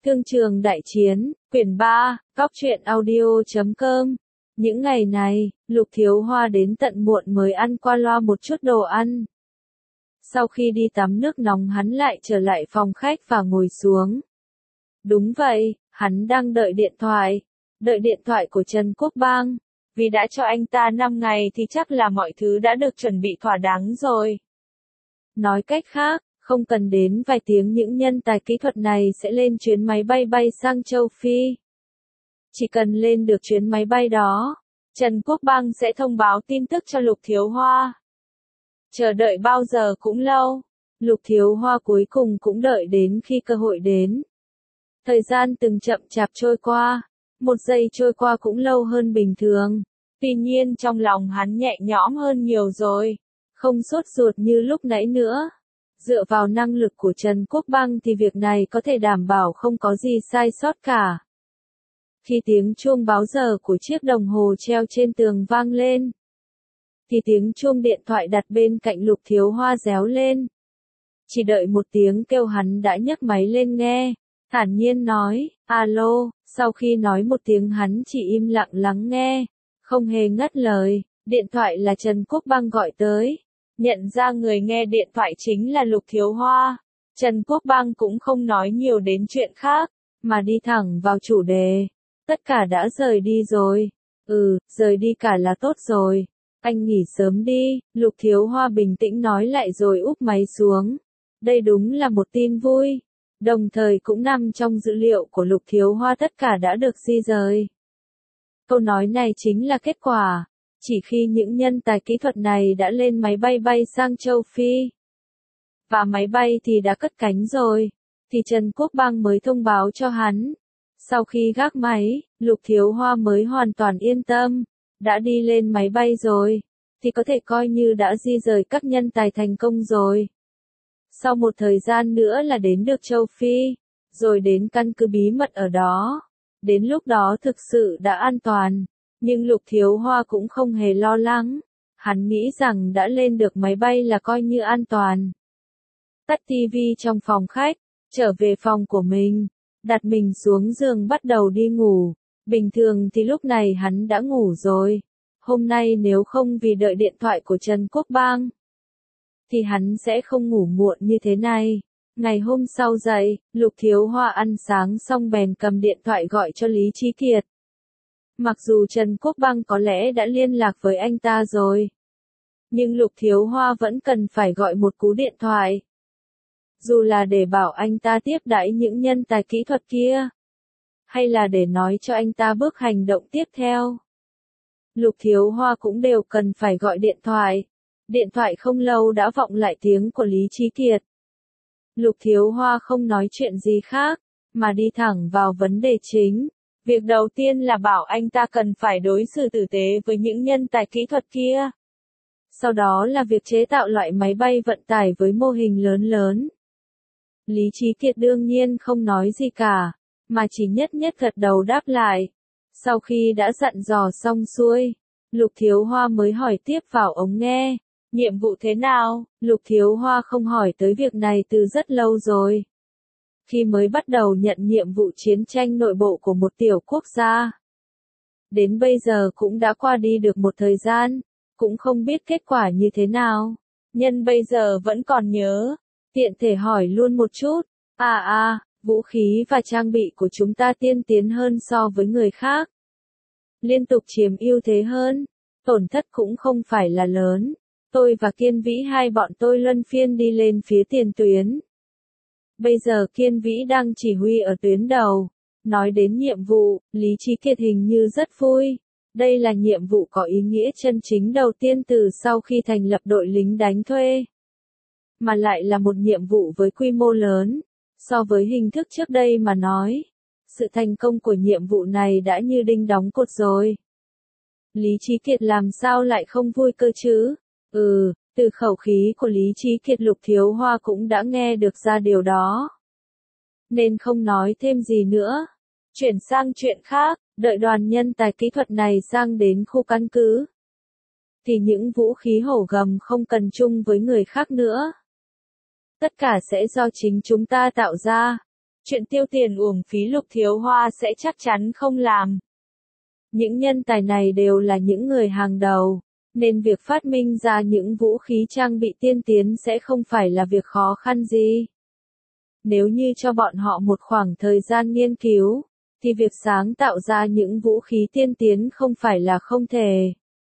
Thương trường đại chiến, quyển 3, góc truyện audio.com. Những ngày này, Lục Thiếu Hoa đến tận muộn mới ăn qua loa một chút đồ ăn. Sau khi đi tắm nước nóng hắn lại trở lại phòng khách và ngồi xuống. Đúng vậy, hắn đang đợi điện thoại của Trần Quốc Bang. Vì đã cho anh ta 5 ngày thì chắc là mọi thứ đã được chuẩn bị thỏa đáng rồi. Nói cách khác, không cần đến vài tiếng những nhân tài kỹ thuật này sẽ lên chuyến máy bay bay sang châu Phi. Chỉ cần lên được chuyến máy bay đó, Trần Quốc Bang sẽ thông báo tin tức cho Lục Thiếu Hoa. Chờ đợi bao giờ cũng lâu, Lục Thiếu Hoa cuối cùng cũng đợi đến khi cơ hội đến. Thời gian từng chậm chạp trôi qua, một giây trôi qua cũng lâu hơn bình thường. Tuy nhiên trong lòng hắn nhẹ nhõm hơn nhiều rồi, không sốt ruột như lúc nãy nữa. Dựa vào năng lực của Trần Quốc Bang thì việc này có thể đảm bảo không có gì sai sót cả. Khi tiếng chuông báo giờ của chiếc đồng hồ treo trên tường vang lên, thì tiếng chuông điện thoại đặt bên cạnh Lục Thiếu Hoa réo lên. Chỉ đợi một tiếng kêu hắn đã nhấc máy lên nghe, thản nhiên nói, alo, sau khi nói một tiếng hắn chỉ im lặng lắng nghe, không hề ngắt lời, điện thoại là Trần Quốc Bang gọi tới. Nhận ra người nghe điện thoại chính là Lục Thiếu Hoa, Trần Quốc Bang cũng không nói nhiều đến chuyện khác, mà đi thẳng vào chủ đề. Tất cả đã rời đi rồi. Rời đi cả là tốt rồi. Anh nghỉ sớm đi, Lục Thiếu Hoa bình tĩnh nói lại rồi úp máy xuống. Đây đúng là một tin vui. Đồng thời cũng nằm trong dữ liệu của Lục Thiếu Hoa tất cả đã được di rời. Câu nói này chính là kết quả. Chỉ khi những nhân tài kỹ thuật này đã lên máy bay bay sang châu Phi, và máy bay thì đã cất cánh rồi, thì Trần Quốc Bang mới thông báo cho hắn. Sau khi gác máy, Lục Thiếu Hoa mới hoàn toàn yên tâm. Đã đi lên máy bay rồi, thì có thể coi như đã di rời các nhân tài thành công rồi. Sau một thời gian nữa là đến được châu Phi, rồi đến căn cứ bí mật ở đó. Đến lúc đó thực sự đã an toàn. Nhưng Lục Thiếu Hoa cũng không hề lo lắng. Hắn nghĩ rằng đã lên được máy bay là coi như an toàn. Tắt tivi trong phòng khách, trở về phòng của mình, đặt mình xuống giường bắt đầu đi ngủ. Bình thường thì lúc này hắn đã ngủ rồi. Hôm nay nếu không vì đợi điện thoại của Trần Quốc Bang, thì hắn sẽ không ngủ muộn như thế này. Ngày hôm sau dậy, Lục Thiếu Hoa ăn sáng xong bèn cầm điện thoại gọi cho Lý Chí Kiệt. Mặc dù Trần Quốc Bang có lẽ đã liên lạc với anh ta rồi, nhưng Lục Thiếu Hoa vẫn cần phải gọi một cú điện thoại. Dù là để bảo anh ta tiếp đãi những nhân tài kỹ thuật kia, hay là để nói cho anh ta bước hành động tiếp theo. Lục Thiếu Hoa cũng đều cần phải gọi điện thoại. Điện thoại không lâu đã vọng lại tiếng của Lý Chí Kiệt. Lục Thiếu Hoa không nói chuyện gì khác, mà đi thẳng vào vấn đề chính. Việc đầu tiên là bảo anh ta cần phải đối xử tử tế với những nhân tài kỹ thuật kia. Sau đó là việc chế tạo loại máy bay vận tải với mô hình lớn lớn. Lý Chí Kiệt đương nhiên không nói gì cả, mà chỉ nhất gật đầu đáp lại. Sau khi đã dặn dò xong xuôi, Lục Thiếu Hoa mới hỏi tiếp vào ống nghe. Nhiệm vụ thế nào? Lục Thiếu Hoa không hỏi tới việc này từ rất lâu rồi. Khi mới bắt đầu nhận nhiệm vụ chiến tranh nội bộ của một tiểu quốc gia. Đến bây giờ cũng đã qua đi được một thời gian, cũng không biết kết quả như thế nào. Nhân bây giờ vẫn còn nhớ, tiện thể hỏi luôn một chút. Vũ khí và trang bị của chúng ta tiên tiến hơn so với người khác. Liên tục chiếm ưu thế hơn, tổn thất cũng không phải là lớn. Tôi và Kiên Vĩ hai bọn tôi luân phiên đi lên phía tiền tuyến. Bây giờ Kiên Vĩ đang chỉ huy ở tuyến đầu. Nói đến nhiệm vụ, Lý Chí Kiệt hình như rất vui. Đây là nhiệm vụ có ý nghĩa chân chính đầu tiên từ sau khi thành lập đội lính đánh thuê. Mà lại là một nhiệm vụ với quy mô lớn. So với hình thức trước đây mà nói, sự thành công của nhiệm vụ này đã như đinh đóng cột rồi. Lý Chí Kiệt làm sao lại không vui cơ chứ? Từ khẩu khí của Lý Chí Kiệt Lục Thiếu Hoa cũng đã nghe được ra điều đó. Nên không nói thêm gì nữa. Chuyển sang chuyện khác, đợi đoàn nhân tài kỹ thuật này sang đến khu căn cứ. Thì những vũ khí hổ gầm không cần chung với người khác nữa. Tất cả sẽ do chính chúng ta tạo ra. Chuyện tiêu tiền uổng phí Lục Thiếu Hoa sẽ chắc chắn không làm. Những nhân tài này đều là những người hàng đầu, nên việc phát minh ra những vũ khí trang bị tiên tiến sẽ không phải là việc khó khăn gì. Nếu như cho bọn họ một khoảng thời gian nghiên cứu, thì việc sáng tạo ra những vũ khí tiên tiến không phải là không thể.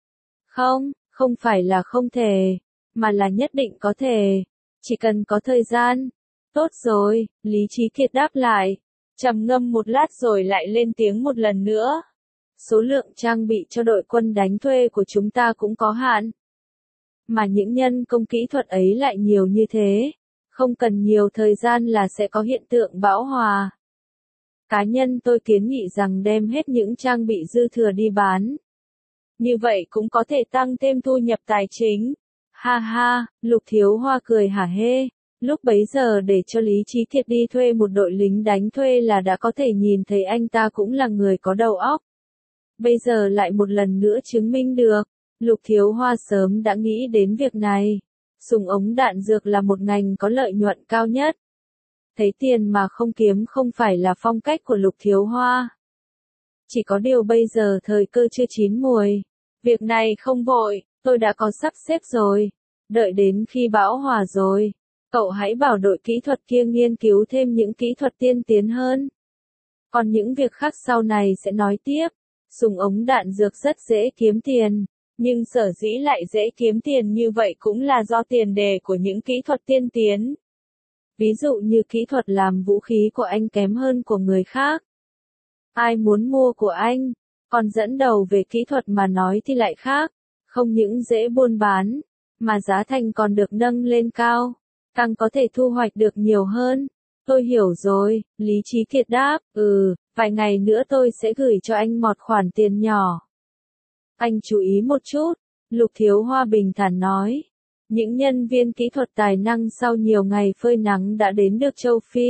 Không phải là không thể, mà là nhất định có thể. Chỉ cần có thời gian. Tốt rồi, Lý Chí Kiệt đáp lại. Trầm ngâm một lát rồi lại lên tiếng một lần nữa. Số lượng trang bị cho đội quân đánh thuê của chúng ta cũng có hạn. Mà những nhân công kỹ thuật ấy lại nhiều như thế. Không cần nhiều thời gian là sẽ có hiện tượng bão hòa. Cá nhân tôi kiến nghị rằng đem hết những trang bị dư thừa đi bán. Như vậy cũng có thể tăng thêm thu nhập tài chính. Ha ha, Lục Thiếu Hoa cười hả hê. Lúc bấy giờ để cho Lý Chí Kiệt đi thuê một đội lính đánh thuê là đã có thể nhìn thấy anh ta cũng là người có đầu óc. Bây giờ lại một lần nữa chứng minh được. Lục Thiếu Hoa sớm đã nghĩ đến việc này. Súng ống đạn dược là một ngành có lợi nhuận cao nhất. Thấy tiền mà không kiếm không phải là phong cách của Lục Thiếu Hoa. Chỉ có điều bây giờ thời cơ chưa chín muồi. Việc này không vội, tôi đã có sắp xếp rồi. Đợi đến khi bão hòa rồi, cậu hãy bảo đội kỹ thuật kia nghiên cứu thêm những kỹ thuật tiên tiến hơn. Còn những việc khác sau này sẽ nói tiếp. Súng ống đạn dược rất dễ kiếm tiền, nhưng sở dĩ lại dễ kiếm tiền như vậy cũng là do tiền đề của những kỹ thuật tiên tiến. Ví dụ như kỹ thuật làm vũ khí của anh kém hơn của người khác. Ai muốn mua của anh, còn dẫn đầu về kỹ thuật mà nói thì lại khác, không những dễ buôn bán, mà giá thành còn được nâng lên cao, càng có thể thu hoạch được nhiều hơn. Tôi hiểu rồi, Lý Chí Kiệt đáp, vài ngày nữa tôi sẽ gửi cho anh một khoản tiền nhỏ. Anh chú ý một chút, Lục Thiếu Hoa bình thản nói. Những nhân viên kỹ thuật tài năng sau nhiều ngày phơi nắng đã đến được châu Phi.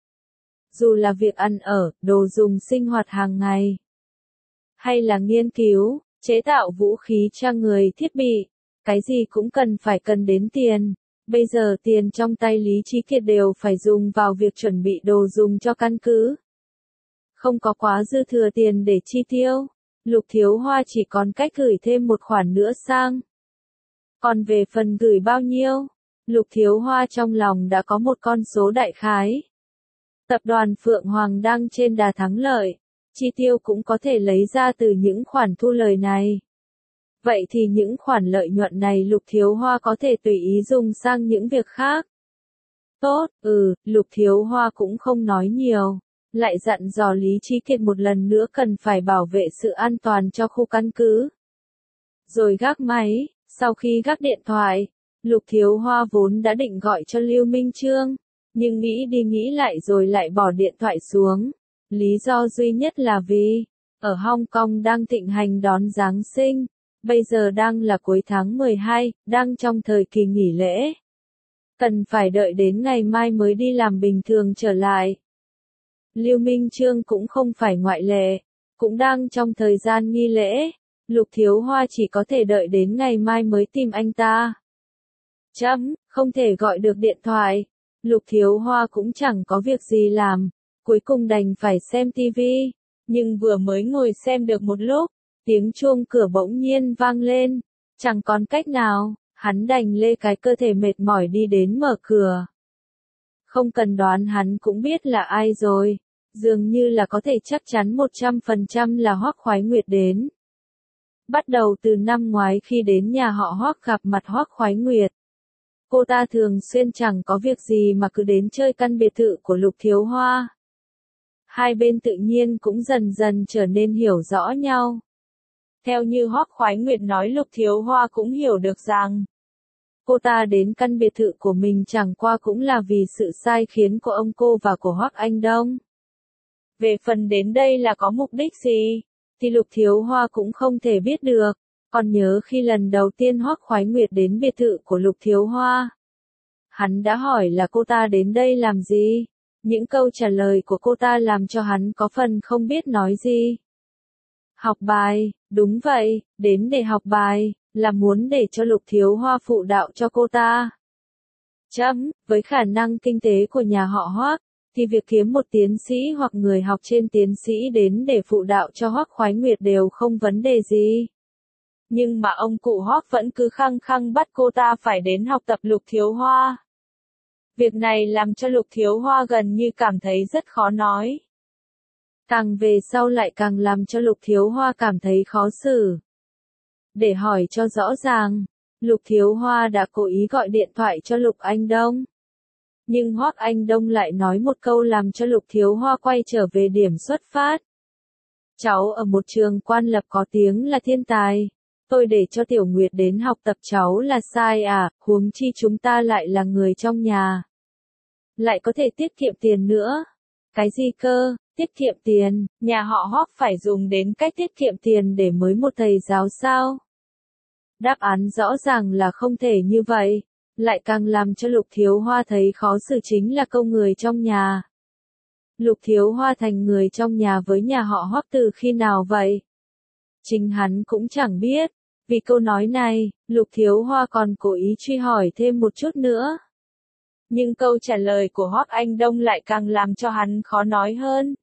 Dù là việc ăn ở, đồ dùng sinh hoạt hàng ngày, hay là nghiên cứu, chế tạo vũ khí cho người thiết bị, cái gì cũng cần đến tiền. Bây giờ tiền trong tay Lý Chí Kiệt đều phải dùng vào việc chuẩn bị đồ dùng cho căn cứ. Không có quá dư thừa tiền để chi tiêu, Lục Thiếu Hoa chỉ còn cách gửi thêm một khoản nữa sang. Còn về phần gửi bao nhiêu, Lục Thiếu Hoa trong lòng đã có một con số đại khái. Tập đoàn Phượng Hoàng đang trên đà thắng lợi, chi tiêu cũng có thể lấy ra từ những khoản thu lời này. Vậy thì những khoản lợi nhuận này Lục Thiếu Hoa có thể tùy ý dùng sang những việc khác. Tốt, Lục Thiếu Hoa cũng không nói nhiều, lại dặn dò Lý Chí Kiệt một lần nữa cần phải bảo vệ sự an toàn cho khu căn cứ. Rồi gác máy, sau khi gác điện thoại, Lục Thiếu Hoa vốn đã định gọi cho Lưu Minh Chương, nhưng nghĩ đi nghĩ lại rồi lại bỏ điện thoại xuống. Lý do duy nhất là vì, ở Hong Kong đang thịnh hành đón Giáng sinh. Bây giờ đang là cuối tháng 12, đang trong thời kỳ nghỉ lễ. Cần phải đợi đến ngày mai mới đi làm bình thường trở lại. Lưu Minh Chương cũng không phải ngoại lệ, cũng đang trong thời gian nghi lễ. Lục Thiếu Hoa chỉ có thể đợi đến ngày mai mới tìm anh ta. Không thể gọi được điện thoại. Lục Thiếu Hoa cũng chẳng có việc gì làm, cuối cùng đành phải xem tivi. Nhưng vừa mới ngồi xem được một lúc, tiếng chuông cửa bỗng nhiên vang lên, chẳng còn cách nào, hắn đành lê cái cơ thể mệt mỏi đi đến mở cửa. Không cần đoán hắn cũng biết là ai rồi, dường như là có thể chắc chắn 100% là Hoắc Khoái Nguyệt đến. Bắt đầu từ năm ngoái khi đến nhà họ Hoắc gặp mặt Hoắc Khoái Nguyệt, cô ta thường xuyên chẳng có việc gì mà cứ đến chơi căn biệt thự của Lục Thiếu Hoa. Hai bên tự nhiên cũng dần dần trở nên hiểu rõ nhau. Theo như Hoắc Khoái Nguyệt nói, Lục Thiếu Hoa cũng hiểu được rằng cô ta đến căn biệt thự của mình chẳng qua cũng là vì sự sai khiến của ông cô và của Hoắc Anh Đông. Về phần đến đây là có mục đích gì, thì Lục Thiếu Hoa cũng không thể biết được. Còn nhớ khi lần đầu tiên Hoắc Khoái Nguyệt đến biệt thự của Lục Thiếu Hoa, hắn đã hỏi là cô ta đến đây làm gì. Những câu trả lời của cô ta làm cho hắn có phần không biết nói gì. Học bài, đúng vậy, đến để học bài, là muốn để cho Lục Thiếu Hoa phụ đạo cho cô ta. Với khả năng kinh tế của nhà họ Hoắc, thì việc kiếm một tiến sĩ hoặc người học trên tiến sĩ đến để phụ đạo cho Hoắc Khoái Nguyệt đều không vấn đề gì. Nhưng mà ông cụ Hoắc vẫn cứ khăng khăng bắt cô ta phải đến học tập Lục Thiếu Hoa. Việc này làm cho Lục Thiếu Hoa gần như cảm thấy rất khó nói. Càng về sau lại càng làm cho Lục Thiếu Hoa cảm thấy khó xử. Để hỏi cho rõ ràng, Lục Thiếu Hoa đã cố ý gọi điện thoại cho Lục Anh Đông. Nhưng Hoắc Anh Đông lại nói một câu làm cho Lục Thiếu Hoa quay trở về điểm xuất phát. Cháu ở một trường quan lập có tiếng là thiên tài. Tôi để cho Tiểu Nguyệt đến học tập cháu là sai à, huống chi chúng ta lại là người trong nhà. Lại có thể tiết kiệm tiền nữa. Cái gì cơ, tiết kiệm tiền, nhà họ Hoắc phải dùng đến cách tiết kiệm tiền để mới một thầy giáo sao? Đáp án rõ ràng là không thể như vậy. Lại càng làm cho Lục Thiếu Hoa thấy khó xử chính là câu người trong nhà. Lục Thiếu Hoa thành người trong nhà với nhà họ Hoắc từ khi nào vậy? Chính hắn cũng chẳng biết. Vì câu nói này, Lục Thiếu Hoa còn cố ý truy hỏi thêm một chút nữa. Nhưng câu trả lời của Hoắc Anh Đông lại càng làm cho hắn khó nói hơn.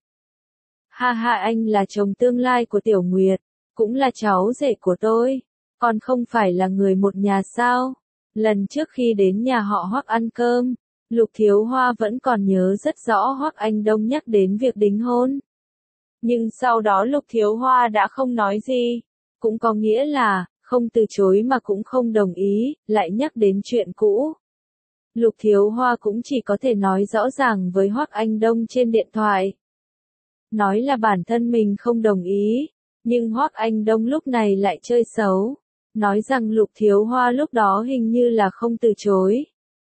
Ha ha, anh là chồng tương lai của Tiểu Nguyệt, cũng là cháu rể của tôi, còn không phải là người một nhà sao? Lần trước khi đến nhà họ Hoắc ăn cơm, Lục Thiếu Hoa vẫn còn nhớ rất rõ Hoắc Anh Đông nhắc đến việc đính hôn. Nhưng sau đó Lục Thiếu Hoa đã không nói gì, cũng có nghĩa là, không từ chối mà cũng không đồng ý, lại nhắc đến chuyện cũ. Lục Thiếu Hoa cũng chỉ có thể nói rõ ràng với Hoắc Anh Đông trên điện thoại. Nói là bản thân mình không đồng ý, nhưng Hoắc Anh Đông lúc này lại chơi xấu. Nói rằng Lục Thiếu Hoa lúc đó hình như là không từ chối.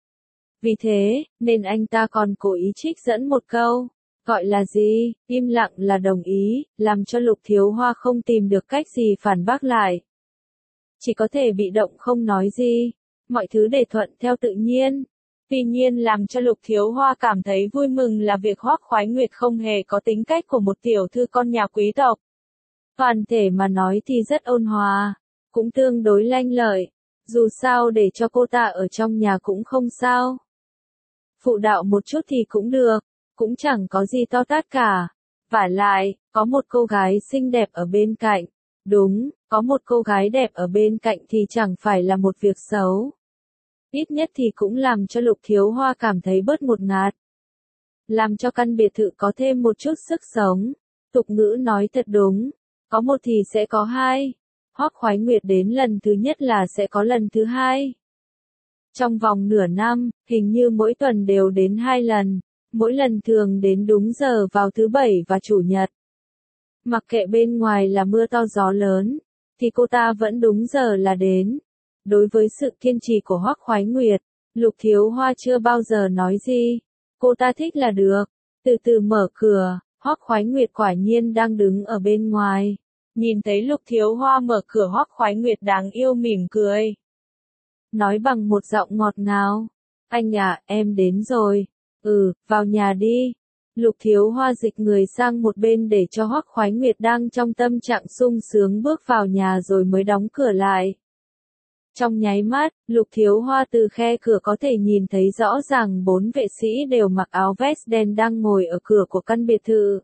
Vì thế, nên anh ta còn cố ý trích dẫn một câu, gọi là gì, im lặng là đồng ý, làm cho Lục Thiếu Hoa không tìm được cách gì phản bác lại. Chỉ có thể bị động không nói gì, mọi thứ để thuận theo tự nhiên. Tuy nhiên làm cho Lục Thiếu Hoa cảm thấy vui mừng là việc Hoắc Khoái Nguyệt không hề có tính cách của một tiểu thư con nhà quý tộc. Toàn thể mà nói thì rất ôn hòa, cũng tương đối lanh lợi, dù sao để cho cô ta ở trong nhà cũng không sao. Phụ đạo một chút thì cũng được, cũng chẳng có gì to tát cả. Vả lại, có một cô gái xinh đẹp ở bên cạnh. Đúng, có một cô gái đẹp ở bên cạnh thì chẳng phải là một việc xấu. Ít nhất thì cũng làm cho Lục Thiếu Hoa cảm thấy bớt ngột ngạt. Làm cho căn biệt thự có thêm một chút sức sống. Tục ngữ nói thật đúng, có một thì sẽ có hai. Hoắc Khoái Nguyệt đến lần thứ nhất là sẽ có lần thứ hai. Trong vòng nửa năm, hình như mỗi tuần đều đến 2 lần, mỗi lần thường đến đúng giờ vào thứ Bảy và Chủ nhật. Mặc kệ bên ngoài là mưa to gió lớn, thì cô ta vẫn đúng giờ là đến. Đối với sự kiên trì của Hoắc Khoái Nguyệt, Lục Thiếu Hoa chưa bao giờ nói gì. Cô ta thích là được. Từ từ mở cửa, Hoắc Khoái Nguyệt quả nhiên đang đứng ở bên ngoài. Nhìn thấy Lục Thiếu Hoa mở cửa, Hoắc Khoái Nguyệt đáng yêu mỉm cười. Nói bằng một giọng ngọt ngào. Anh à, em đến rồi. Vào nhà đi. Lục Thiếu Hoa dịch người sang một bên để cho Hoắc Khoái Nguyệt đang trong tâm trạng sung sướng bước vào nhà rồi mới đóng cửa lại. Trong nháy mắt, Lục Thiếu Hoa từ khe cửa có thể nhìn thấy rõ ràng 4 vệ sĩ đều mặc áo vest đen đang ngồi ở cửa của căn biệt thự.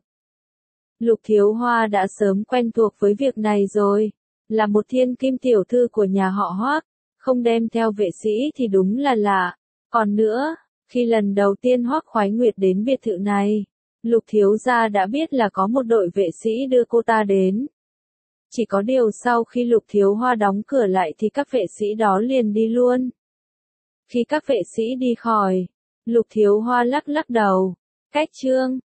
Lục Thiếu Hoa đã sớm quen thuộc với việc này rồi, là một thiên kim tiểu thư của nhà họ Hoắc, không đem theo vệ sĩ thì đúng là lạ. Còn nữa, khi lần đầu tiên Hoắc Khoái Nguyệt đến biệt thự này, Lục Thiếu gia đã biết là có một đội vệ sĩ đưa cô ta đến. Chỉ có điều sau khi Lục Thiếu Hoa đóng cửa lại thì các vệ sĩ đó liền đi luôn. Khi các vệ sĩ đi khỏi, Lục Thiếu Hoa lắc lắc đầu. Cách chương